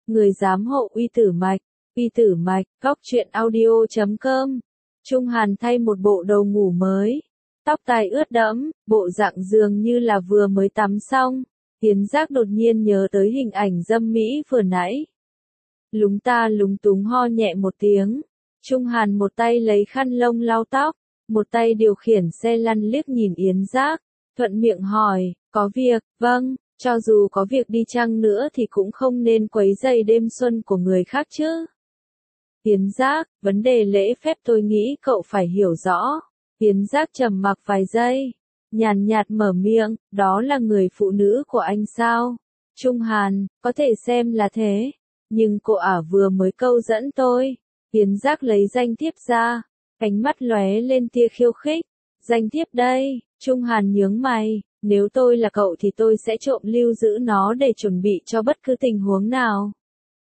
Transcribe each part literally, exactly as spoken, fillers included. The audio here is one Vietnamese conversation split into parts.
Người giám hộ uy tử mạch, uy tử mạch, góc truyện audio chấm com. Trung Hàn thay một bộ đồ ngủ mới, tóc tai ướt đẫm, bộ dạng dường như là vừa mới tắm xong. Tiến Giác đột nhiên nhớ tới hình ảnh dâm mỹ vừa nãy. Lúng ta lúng túng ho nhẹ một tiếng. Trung Hàn một tay lấy khăn lông lau tóc, một tay điều khiển xe lăn liếc nhìn Yến Giác, thuận miệng hỏi, có việc, vâng, cho dù có việc đi chăng nữa thì cũng không nên quấy rầy đêm xuân của người khác chứ. Yến Giác, vấn đề lễ phép tôi nghĩ cậu phải hiểu rõ. Yến Giác trầm mặc vài giây, nhàn nhạt mở miệng, đó là người phụ nữ của anh sao? Trung Hàn, có thể xem là thế, nhưng cô ả vừa mới câu dẫn tôi. Yến Giác lấy danh thiếp ra, ánh mắt lóe lên tia khiêu khích. Danh thiếp đây, Trung Hàn nhướng mày, nếu tôi là cậu thì tôi sẽ trộm lưu giữ nó để chuẩn bị cho bất cứ tình huống nào.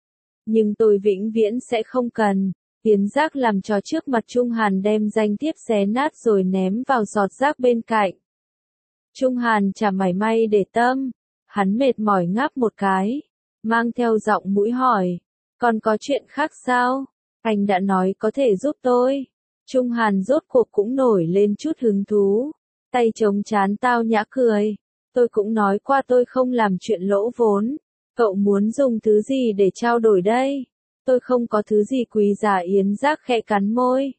Nhưng tôi vĩnh viễn sẽ không cần. Yến Giác làm trò trước mặt Trung Hàn đem danh thiếp xé nát rồi ném vào giọt rác bên cạnh. Trung Hàn chả mảy may để tâm, hắn mệt mỏi ngáp một cái, mang theo giọng mũi hỏi, còn có chuyện khác sao? Anh đã nói có thể giúp tôi. Trung Hàn rốt cuộc cũng nổi lên chút hứng thú, tay chống trán tao nhã cười, tôi cũng nói qua tôi không làm chuyện lỗ vốn, cậu muốn dùng thứ gì để trao đổi đây? Tôi không có thứ gì quý giá. Yến Giác khẽ cắn môi,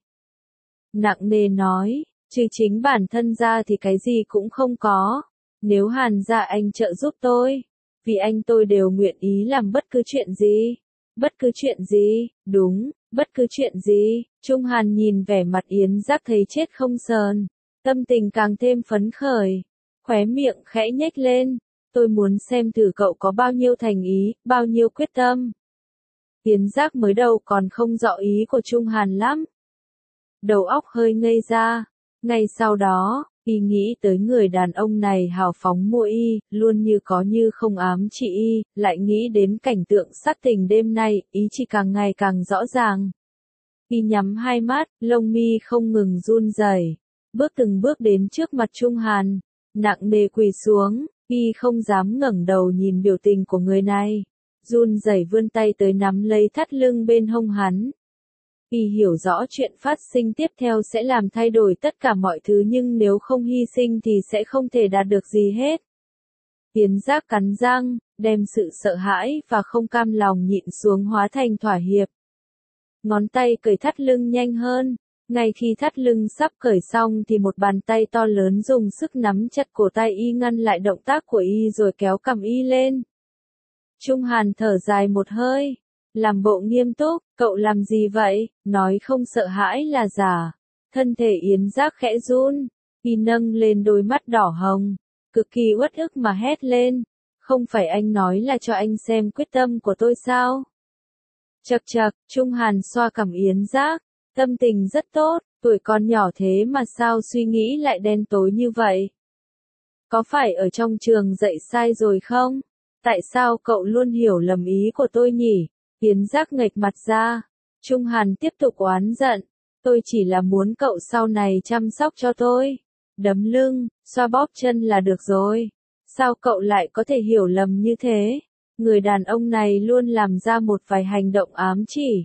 nặng nề nói, trừ chính bản thân ra thì cái gì cũng không có. Nếu Hàn gia anh trợ giúp tôi, vì anh tôi đều nguyện ý làm bất cứ chuyện gì. Bất cứ chuyện gì, đúng, bất cứ chuyện gì. Trung Hàn nhìn vẻ mặt Yến Giác thấy chết không sờn, tâm tình càng thêm phấn khởi, khóe miệng khẽ nhếch lên, tôi muốn xem thử cậu có bao nhiêu thành ý, bao nhiêu quyết tâm. Yến Giác mới đầu còn không rõ ý của Trung Hàn lắm, đầu óc hơi ngây ra, ngay sau đó, y nghĩ tới người đàn ông này hào phóng mua y, luôn như có như không ám chỉ y, lại nghĩ đến cảnh tượng sát tình đêm nay, ý chỉ càng ngày càng rõ ràng. Y nhắm hai mắt, lông mi không ngừng run rẩy, bước từng bước đến trước mặt Trung Hàn, nặng nề quỳ xuống, y không dám ngẩng đầu nhìn biểu tình của người này, run rẩy vươn tay tới nắm lấy thắt lưng bên hông hắn. Y hiểu rõ chuyện phát sinh tiếp theo sẽ làm thay đổi tất cả mọi thứ nhưng nếu không hy sinh thì sẽ không thể đạt được gì hết. Yến Giác cắn răng, đem sự sợ hãi và không cam lòng nhịn xuống hóa thành thỏa hiệp. Ngón tay cởi thắt lưng nhanh hơn, ngay khi thắt lưng sắp cởi xong thì một bàn tay to lớn dùng sức nắm chặt cổ tay y ngăn lại động tác của y rồi kéo cằm y lên. Trung Hàn thở dài một hơi, làm bộ nghiêm túc, cậu làm gì vậy, nói không sợ hãi là giả. Thân thể Yến Giác khẽ run, y nâng lên đôi mắt đỏ hồng, cực kỳ uất ức mà hét lên, không phải anh nói là cho anh xem quyết tâm của tôi sao? Chậc chậc, Trung Hàn xoa cằm Yến Giác, tâm tình rất tốt, tuổi còn nhỏ thế mà sao suy nghĩ lại đen tối như vậy? Có phải ở trong trường dạy sai rồi không? Tại sao cậu luôn hiểu lầm ý của tôi nhỉ? Yến Giác nghệch mặt ra. Trung Hàn tiếp tục oán giận. Tôi chỉ là muốn cậu sau này chăm sóc cho tôi. Đấm lưng, xoa bóp chân là được rồi. Sao cậu lại có thể hiểu lầm như thế? Người đàn ông này luôn làm ra một vài hành động ám chỉ.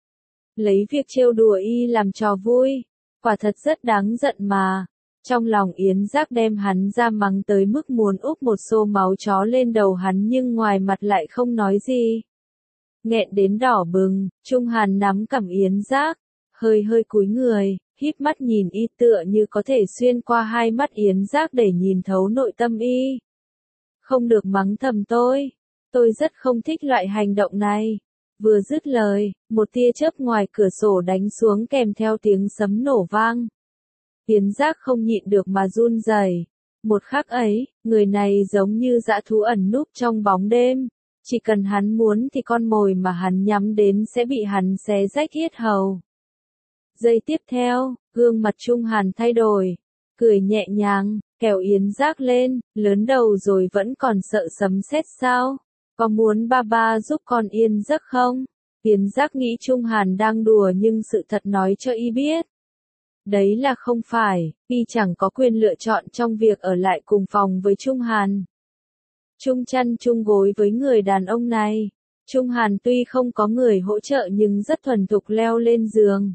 Lấy việc trêu đùa y làm trò vui. Quả thật rất đáng giận mà. Trong lòng Yến Giác đem hắn ra mắng tới mức muốn úp một xô máu chó lên đầu hắn nhưng ngoài mặt lại không nói gì. Nghẹn đến đỏ bừng, Trung Hàn nắm cằm Yến Giác, hơi hơi cúi người, híp mắt nhìn y tựa như có thể xuyên qua hai mắt Yến Giác để nhìn thấu nội tâm y. Không được mắng thầm tôi, tôi rất không thích loại hành động này. Vừa dứt lời, một tia chớp ngoài cửa sổ đánh xuống kèm theo tiếng sấm nổ vang. Yến Giác không nhịn được mà run rẩy. Một khắc ấy, người này giống như dã thú ẩn núp trong bóng đêm. Chỉ cần hắn muốn thì con mồi mà hắn nhắm đến sẽ bị hắn xé rách yết hầu. Giây tiếp theo, gương mặt Trung Hàn thay đổi, cười nhẹ nhàng, kéo Yến Giác lên, lớn đầu rồi vẫn còn sợ sấm sét sao? Có muốn ba ba giúp con yên giấc không? Yến Giác nghĩ Trung Hàn đang đùa nhưng sự thật nói cho y biết. Đấy là không phải, y chẳng có quyền lựa chọn trong việc ở lại cùng phòng với Trung Hàn. Chung chăn chung gối với người đàn ông này, Trung Hàn tuy không có người hỗ trợ nhưng rất thuần thục leo lên giường.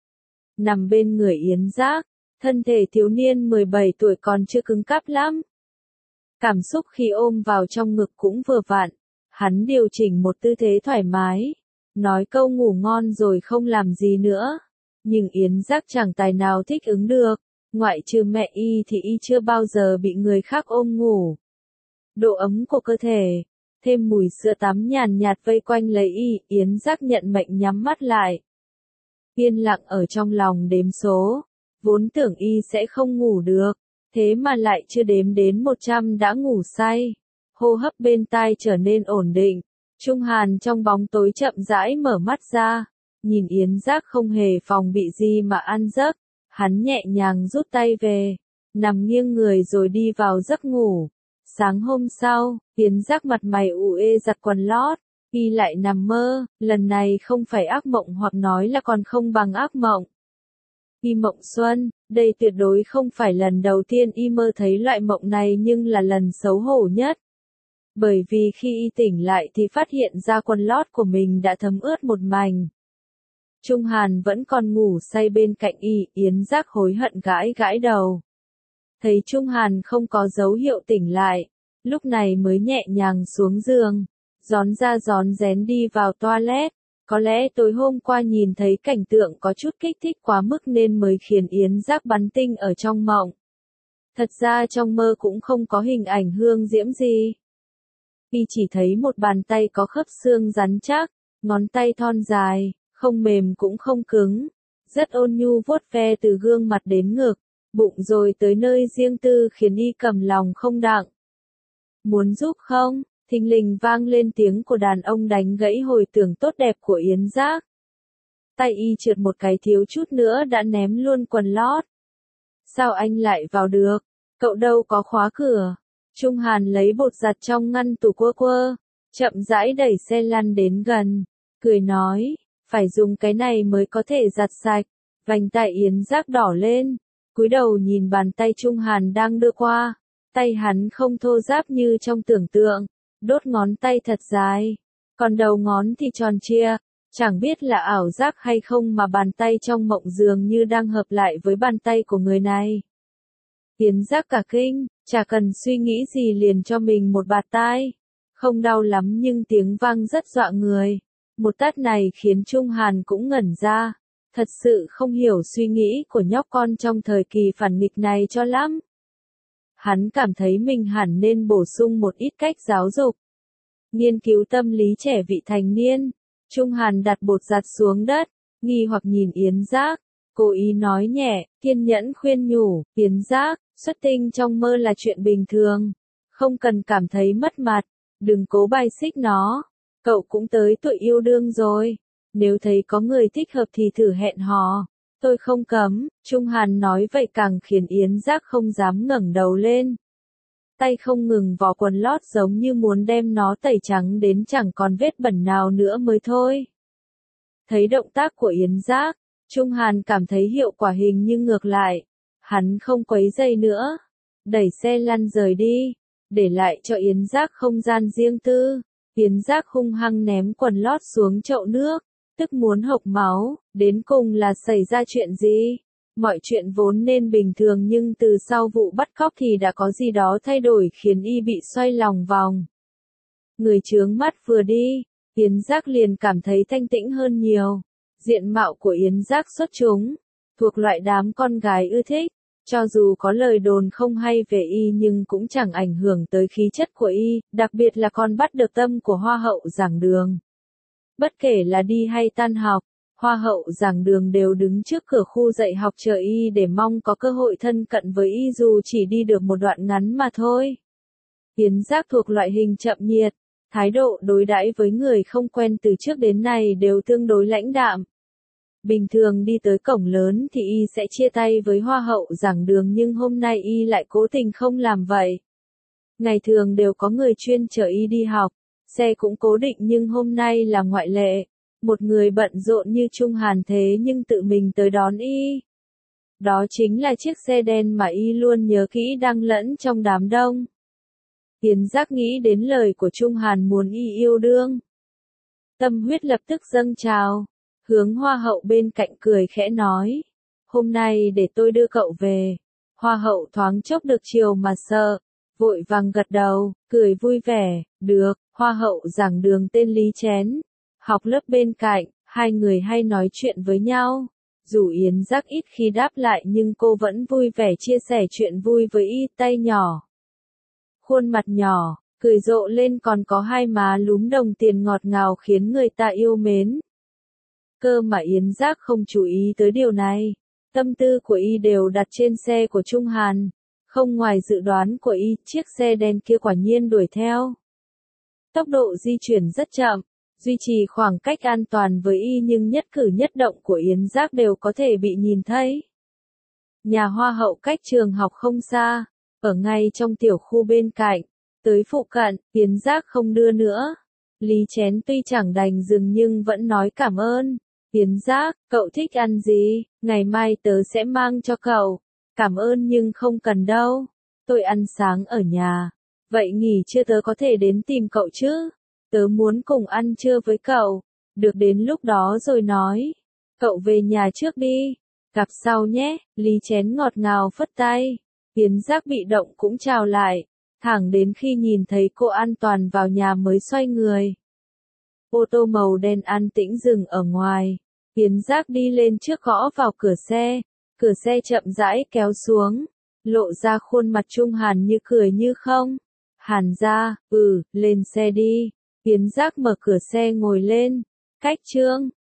Nằm bên người Yến Giác, thân thể thiếu niên mười bảy tuổi còn chưa cứng cáp lắm. Cảm xúc khi ôm vào trong ngực cũng vừa vặn, hắn điều chỉnh một tư thế thoải mái, nói câu ngủ ngon rồi không làm gì nữa. Nhưng Yến Giác chẳng tài nào thích ứng được, ngoại trừ mẹ y thì y chưa bao giờ bị người khác ôm ngủ. Độ ấm của cơ thể, thêm mùi sữa tắm nhàn nhạt vây quanh lấy y, Yến Giác nhận mệnh nhắm mắt lại. Yên lặng ở trong lòng đếm số, vốn tưởng y sẽ không ngủ được, thế mà lại chưa đếm đến một trăm đã ngủ say. Hô hấp bên tai trở nên ổn định, Trung Hàn trong bóng tối chậm rãi mở mắt ra, nhìn Yến Giác không hề phòng bị gì mà ăn giấc, hắn nhẹ nhàng rút tay về, nằm nghiêng người rồi đi vào giấc ngủ. Sáng hôm sau, Yến Giác mặt mày ủ ê giặt quần lót, y lại nằm mơ, lần này không phải ác mộng hoặc nói là còn không bằng ác mộng. Y mộng xuân, đây tuyệt đối không phải lần đầu tiên y mơ thấy loại mộng này nhưng là lần xấu hổ nhất. Bởi vì khi y tỉnh lại thì phát hiện ra quần lót của mình đã thấm ướt một mảnh. Trung Hàn vẫn còn ngủ say bên cạnh y, Yến Giác hối hận gãi gãi đầu. Thấy Trung Hàn không có dấu hiệu tỉnh lại, lúc này mới nhẹ nhàng xuống giường, rón ra rón rén đi vào toilet. Có lẽ tối hôm qua nhìn thấy cảnh tượng có chút kích thích quá mức nên mới khiến Yến Giác bắn tinh ở trong mộng. Thật ra trong mơ cũng không có hình ảnh Hương Diễm gì. Y chỉ thấy một bàn tay có khớp xương rắn chắc, ngón tay thon dài, không mềm cũng không cứng, rất ôn nhu vuốt ve từ gương mặt đến ngực, bụng rồi tới nơi riêng tư khiến y cầm lòng không đặng. Muốn giúp không? Thình lình vang lên tiếng của đàn ông đánh gãy hồi tưởng tốt đẹp của Yến Giác. Tay y trượt một cái thiếu chút nữa đã ném luôn quần lót. Sao anh lại vào được? Cậu đâu có khóa cửa. Trung Hàn lấy bột giặt trong ngăn tủ quơ quơ, chậm rãi đẩy xe lăn đến gần, cười nói, phải dùng cái này mới có thể giặt sạch. Vành tai Yến Giác đỏ lên, cúi đầu nhìn bàn tay Trung Hàn đang đưa qua, tay hắn không thô ráp như trong tưởng tượng, đốt ngón tay thật dài, còn đầu ngón thì tròn trịa, chẳng biết là ảo giác hay không mà bàn tay trong mộng dường như đang hợp lại với bàn tay của người này. Yến Giác cả kinh, chả cần suy nghĩ gì liền cho mình một bạt tai. Không đau lắm nhưng tiếng vang rất dọa người. Một tát này khiến Trung Hàn cũng ngẩn ra. Thật sự không hiểu suy nghĩ của nhóc con trong thời kỳ phản nghịch này cho lắm. Hắn cảm thấy mình hẳn nên bổ sung một ít cách giáo dục. Nghiên cứu tâm lý trẻ vị thành niên. Trung Hàn đặt bột giặt xuống đất, nghi hoặc nhìn Yến Giác. Cố ý nói nhẹ, kiên nhẫn khuyên nhủ, Yến Giác, xuất tinh trong mơ là chuyện bình thường. Không cần cảm thấy mất mặt, đừng cố bài xích nó. Cậu cũng tới tuổi yêu đương rồi. Nếu thấy có người thích hợp thì thử hẹn hò. Tôi không cấm, Trung Hàn nói vậy càng khiến Yến Giác không dám ngẩng đầu lên. Tay không ngừng vò quần lót giống như muốn đem nó tẩy trắng đến chẳng còn vết bẩn nào nữa mới thôi. Thấy động tác của Yến Giác, Trung Hàn cảm thấy hiệu quả hình như ngược lại. Hắn không quấy dây nữa. Đẩy xe lăn rời đi. Để lại cho Yến Giác không gian riêng tư. Yến Giác hung hăng ném quần lót xuống chậu nước. Tức muốn hộc máu. Đến cùng là xảy ra chuyện gì? Mọi chuyện vốn nên bình thường nhưng từ sau vụ bắt cóc thì đã có gì đó thay đổi khiến y bị xoay lòng vòng. Người chướng mắt vừa đi. Yến Giác liền cảm thấy thanh tĩnh hơn nhiều. Diện mạo của Yến Giác xuất chúng, thuộc loại đám con gái ưa thích, cho dù có lời đồn không hay về y nhưng cũng chẳng ảnh hưởng tới khí chất của y, đặc biệt là còn bắt được tâm của hoa hậu giảng đường. Bất kể là đi hay tan học, hoa hậu giảng đường đều đứng trước cửa khu dạy học chờ y để mong có cơ hội thân cận với y dù chỉ đi được một đoạn ngắn mà thôi. Yến Giác thuộc loại hình chậm nhiệt, thái độ đối đãi với người không quen từ trước đến nay đều tương đối lãnh đạm. Bình thường đi tới cổng lớn thì y sẽ chia tay với hoa hậu giảng đường nhưng hôm nay y lại cố tình không làm vậy. Ngày thường đều có người chuyên chở y đi học, xe cũng cố định nhưng hôm nay là ngoại lệ. Một người bận rộn như Trung Hàn thế nhưng tự mình tới đón y. Đó chính là chiếc xe đen mà y luôn nhớ kỹ đang lẫn trong đám đông. Yến Giác nghĩ đến lời của Trung Hàn muốn y yêu đương. Tâm huyết lập tức dâng trào, hướng hoa hậu bên cạnh cười khẽ nói. Hôm nay để tôi đưa cậu về. Hoa hậu thoáng chốc được chiều mà sợ, vội vàng gật đầu, cười vui vẻ, được. Hoa hậu giảng đường tên Lý Chén, học lớp bên cạnh, hai người hay nói chuyện với nhau. Dù Yến Giác ít khi đáp lại nhưng cô vẫn vui vẻ chia sẻ chuyện vui với y, tay nhỏ. Khuôn mặt nhỏ, cười rộ lên, còn có hai má lúm đồng tiền ngọt ngào khiến người ta yêu mến. Cơ mà Yến Giác không chú ý tới điều này. Tâm tư của y đều đặt trên xe của Trung Hàn. Không ngoài dự đoán của y, chiếc xe đen kia quả nhiên đuổi theo. Tốc độ di chuyển rất chậm, duy trì khoảng cách an toàn với y nhưng nhất cử nhất động của Yến Giác đều có thể bị nhìn thấy. Nhà hoa hậu cách trường học không xa, ở ngay trong tiểu khu bên cạnh. Tới phụ cận, Yến Giác không đưa nữa. Lý Chén tuy chẳng đành dừng nhưng vẫn nói cảm ơn. Yến Giác, cậu thích ăn gì? Ngày mai tớ sẽ mang cho cậu. Cảm ơn nhưng không cần đâu. Tôi ăn sáng ở nhà. Vậy nghỉ trưa tớ có thể đến tìm cậu chứ? Tớ muốn cùng ăn trưa với cậu. Được, đến lúc đó rồi nói. Cậu về nhà trước đi. Gặp sau nhé. Lý Chén ngọt ngào phất tay. Yến Giác bị động cũng chào lại. Thẳng đến khi nhìn thấy cô an toàn vào nhà mới xoay người. Ô tô màu đen an tĩnh dừng ở ngoài. Yến Giác đi lên trước gõ vào cửa xe. Cửa xe chậm rãi kéo xuống. Lộ ra khuôn mặt Trung Hàn như cười như không. Hàn gia, ừ, lên xe đi. Yến Giác mở cửa xe ngồi lên. Cách Trương,